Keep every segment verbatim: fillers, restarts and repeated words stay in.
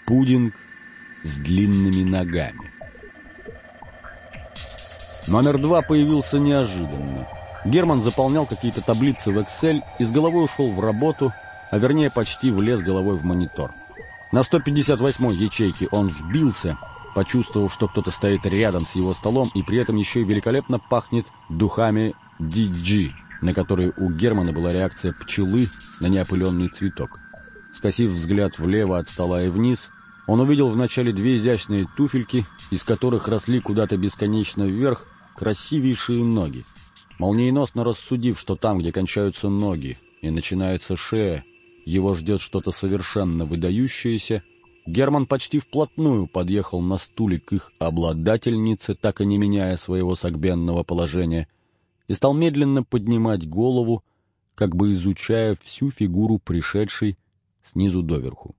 пудинг с длинными ногами. Номер два появился неожиданно. Герман заполнял какие-то таблицы в Excel и с головой ушел в работу, а вернее почти влез головой в монитор. На сто пятьдесят восьмой ячейке он сбился, почувствовав, что кто-то стоит рядом с его столом и при этом еще и великолепно пахнет духами ди джи, на которые у Германа была реакция пчелы на неопыленный цветок. Скосив взгляд влево от стола и вниз, он увидел вначале две изящные туфельки, из которых росли куда-то бесконечно вверх красивейшие ноги. Молниеносно рассудив, что там, где кончаются ноги и начинается шея, его ждет что-то совершенно выдающееся, Герман почти вплотную подъехал на стуле к их обладательнице, так и не меняя своего согбенного положения, и стал медленно поднимать голову, как бы изучая всю фигуру пришедшей снизу доверху.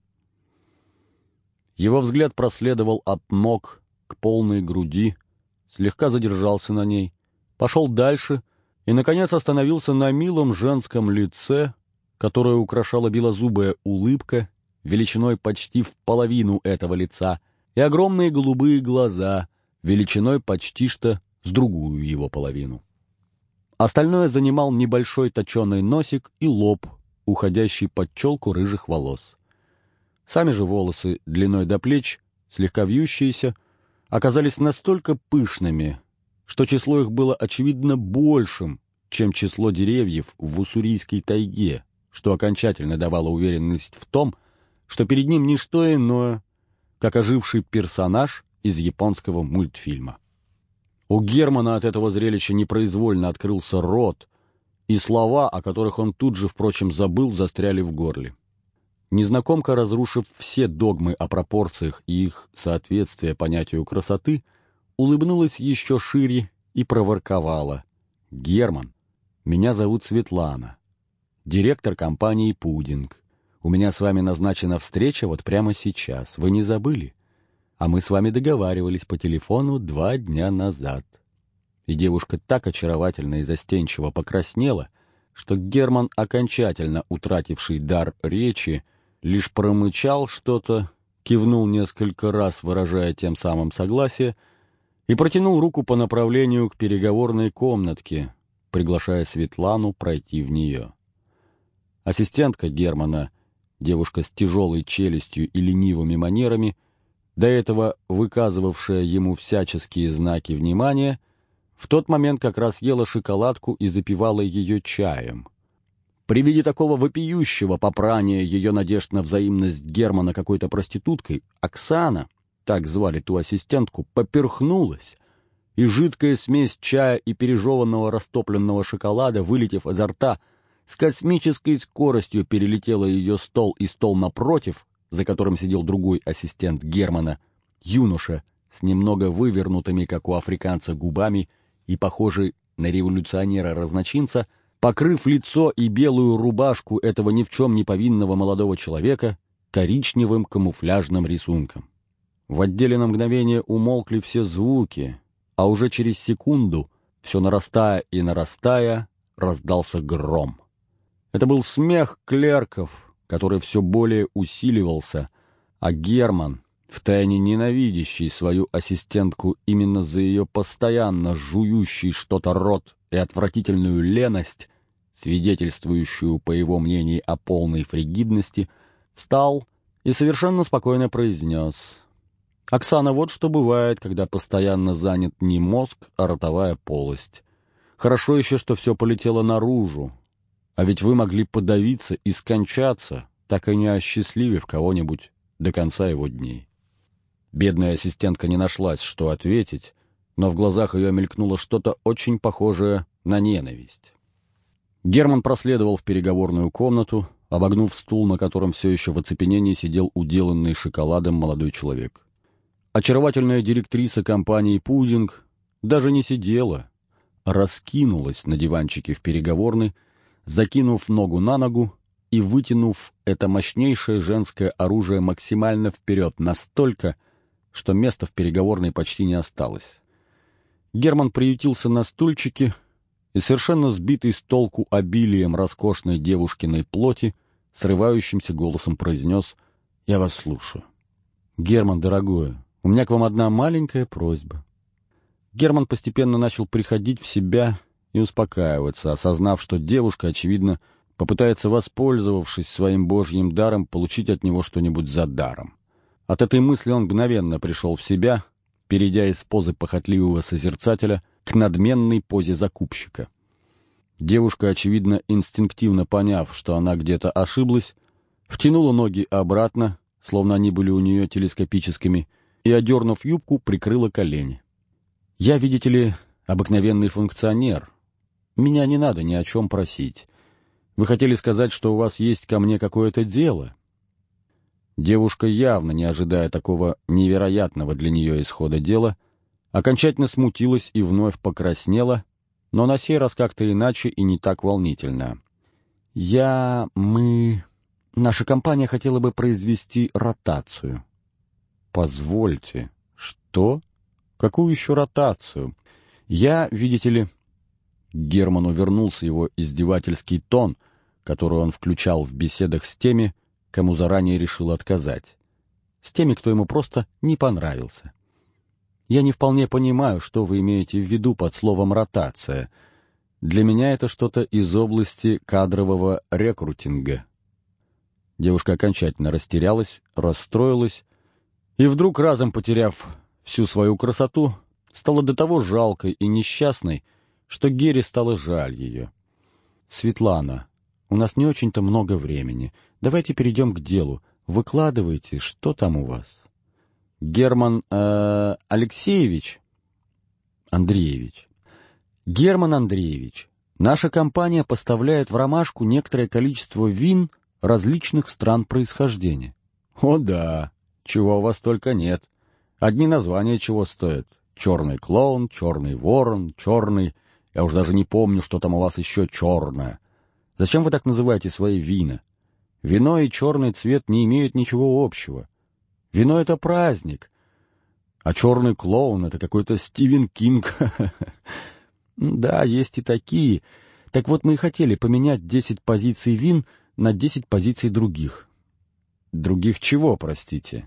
Его взгляд проследовал от ног к полной груди, слегка задержался на ней, пошел дальше и, наконец, остановился на милом женском лице, которое украшала белозубая улыбка, величиной почти в половину этого лица, и огромные голубые глаза, величиной почти что с другую его половину. Остальное занимал небольшой точеный носик и лоб, уходящий под челку рыжих волос. Сами же волосы длиной до плеч, слегка вьющиеся, оказались настолько пышными, что число их было очевидно большим, чем число деревьев в уссурийской тайге, что окончательно давало уверенность в том, что перед ним не что иное, как оживший персонаж из японского мультфильма. У Германа от этого зрелища непроизвольно открылся рот, и слова, о которых он тут же, впрочем, забыл, застряли в горле. Незнакомка, разрушив все догмы о пропорциях и их соответствие понятию красоты, улыбнулась еще шире и проворковала: «Герман, меня зовут Светлана, директор компании «Пудинг». У меня с вами назначена встреча вот прямо сейчас. Вы не забыли? А мы с вами договаривались по телефону два дня назад». И девушка так очаровательно и застенчиво покраснела, что Герман, окончательно утративший дар речи, лишь промычал что-то, кивнул несколько раз, выражая тем самым согласие, и протянул руку по направлению к переговорной комнатке, приглашая Светлану пройти в нее. Ассистентка Германа, девушка с тяжелой челюстью и ленивыми манерами, до этого выказывавшая ему всяческие знаки внимания, в тот момент как раз ела шоколадку и запивала ее чаем. При виде такого вопиющего попрания ее надежд на взаимность Германа какой-то проституткой, Оксана, так звали ту ассистентку, поперхнулась, и жидкая смесь чая и пережеванного растопленного шоколада, вылетев изо рта, с космической скоростью перелетела ее стол и стол напротив, за которым сидел другой ассистент Германа, юноша с немного вывернутыми, как у африканца, губами и похожий на революционера-разночинца, покрыв лицо и белую рубашку этого ни в чем не повинного молодого человека коричневым камуфляжным рисунком. В отделе на мгновение умолкли все звуки, а уже через секунду, все нарастая и нарастая, раздался гром. Это был смех клерков, который все более усиливался, а Герман, втайне ненавидящий свою ассистентку именно за ее постоянно жующий что-то рот и отвратительную леность, свидетельствующую, по его мнению, о полной фригидности, встал и совершенно спокойно произнес: «Оксана, вот что бывает, когда постоянно занят не мозг, а ротовая полость. Хорошо еще, что все полетело наружу, а ведь вы могли подавиться и скончаться, так и не осчастливив кого-нибудь до конца его дней». Бедная ассистентка не нашлась, что ответить, но в глазах ее мелькнуло что-то очень похожее на ненависть. Герман проследовал в переговорную комнату, обогнув стул, на котором все еще в оцепенении сидел уделанный шоколадом молодой человек. Очаровательная директриса компании «Пудинг» даже не сидела, а раскинулась на диванчике в переговорной, закинув ногу на ногу и вытянув это мощнейшее женское оружие максимально вперед, настолько, что места в переговорной почти не осталось. Герман приютился на стульчике и, совершенно сбитый с толку обилием роскошной девушкиной плоти, срывающимся голосом произнес: «Я вас слушаю». «Герман, дорогой, у меня к вам одна маленькая просьба». Герман постепенно начал приходить в себя и успокаиваться, осознав, что девушка, очевидно, попытается, воспользовавшись своим божьим даром, получить от него что-нибудь за даром. От этой мысли он мгновенно пришел в себя, перейдя из позы похотливого созерцателя к надменной позе закупщика. Девушка, очевидно, инстинктивно поняв, что она где-то ошиблась, втянула ноги обратно, словно они были у нее телескопическими, и, одернув юбку, прикрыла колени. «Я, видите ли, обыкновенный функционер. Меня не надо ни о чем просить. Вы хотели сказать, что у вас есть ко мне какое-то дело?» Девушка, явно не ожидая такого невероятного для нее исхода дела, окончательно смутилась и вновь покраснела, но на сей раз как-то иначе и не так волнительно. «Я... мы... наша компания хотела бы произвести ротацию». «Позвольте, что? Какую еще ротацию? Я, видите ли...» Герману вернулся его издевательский тон, который он включал в беседах с теми, кому заранее решил отказать, с теми, кто ему просто не понравился. «Я не вполне понимаю, что вы имеете в виду под словом «ротация». Для меня это что-то из области кадрового рекрутинга». Девушка окончательно растерялась, расстроилась, и вдруг, разом потеряв всю свою красоту, стала до того жалкой и несчастной, что Гере стало жаль ее. «Светлана, у нас не очень-то много времени. Давайте перейдем к делу. Выкладывайте, что там у вас?» «Герман э, Алексеевич?» «Андреевич. Герман Андреевич, наша компания поставляет в Ромашку некоторое количество вин различных стран происхождения». «О да, чего у вас только нет. Одни названия чего стоят. Черный клоун, черный ворон, черный... Я уж даже не помню, что там у вас еще черное. Зачем вы так называете свои вина? Вино и черный цвет не имеют ничего общего. Вино — это праздник, а черный клоун — это какой-то Стивен Кинг». «Да, есть и такие. Так вот, мы и хотели поменять десять позиций вин на десять позиций других». «Других чего, простите?»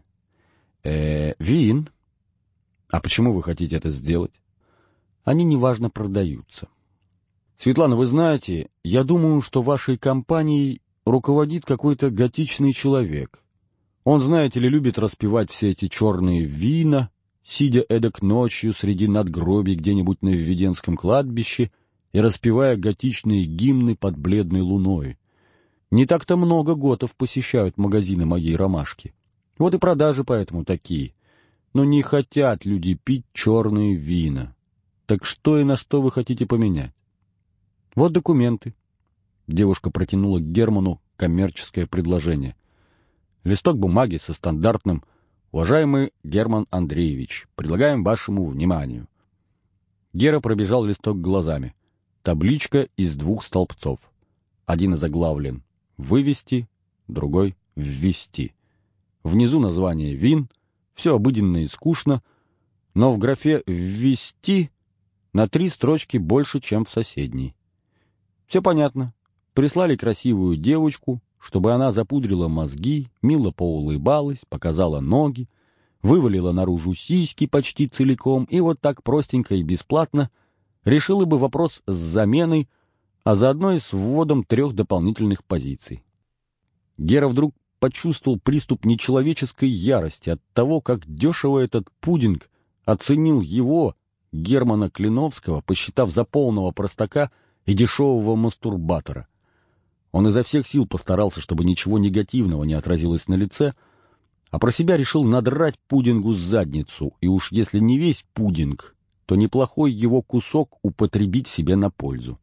«Э, вин». «А почему вы хотите это сделать?» «Они неважно продаются». «Светлана, вы знаете, я думаю, что вашей компанией руководит какой-то готичный человек. Он, знаете ли, любит распивать все эти черные вина, сидя эдак ночью среди надгробий где-нибудь на Введенском кладбище и распевая готичные гимны под бледной луной. Не так-то много готов посещают магазины моей ромашки. Вот и продажи поэтому такие. Но не хотят люди пить черные вина. Так что и на что вы хотите поменять?» «Вот документы». Девушка протянула к Герману коммерческое предложение. Листок бумаги со стандартным «Уважаемый Герман Андреевич, предлагаем вашему вниманию». Гера пробежал листок глазами. Табличка из двух столбцов. Один озаглавлен «Вывести», другой «Ввести». Внизу название вин, все обыденно и скучно, но в графе «Ввести» на три строчки больше, чем в соседней. Все понятно. Прислали красивую девочку, чтобы она запудрила мозги, мило поулыбалась, показала ноги, вывалила наружу сиськи почти целиком и вот так простенько и бесплатно решила бы вопрос с заменой, а заодно и с вводом трех дополнительных позиций. Гера вдруг почувствовал приступ нечеловеческой ярости от того, как дешево этот пудинг оценил его, Германа Клиновского, посчитав за полного простака и дешевого мастурбатора. Он изо всех сил постарался, чтобы ничего негативного не отразилось на лице, а про себя решил надрать пудингу задницу, и уж если не весь пудинг, то неплохой его кусок употребить себе на пользу.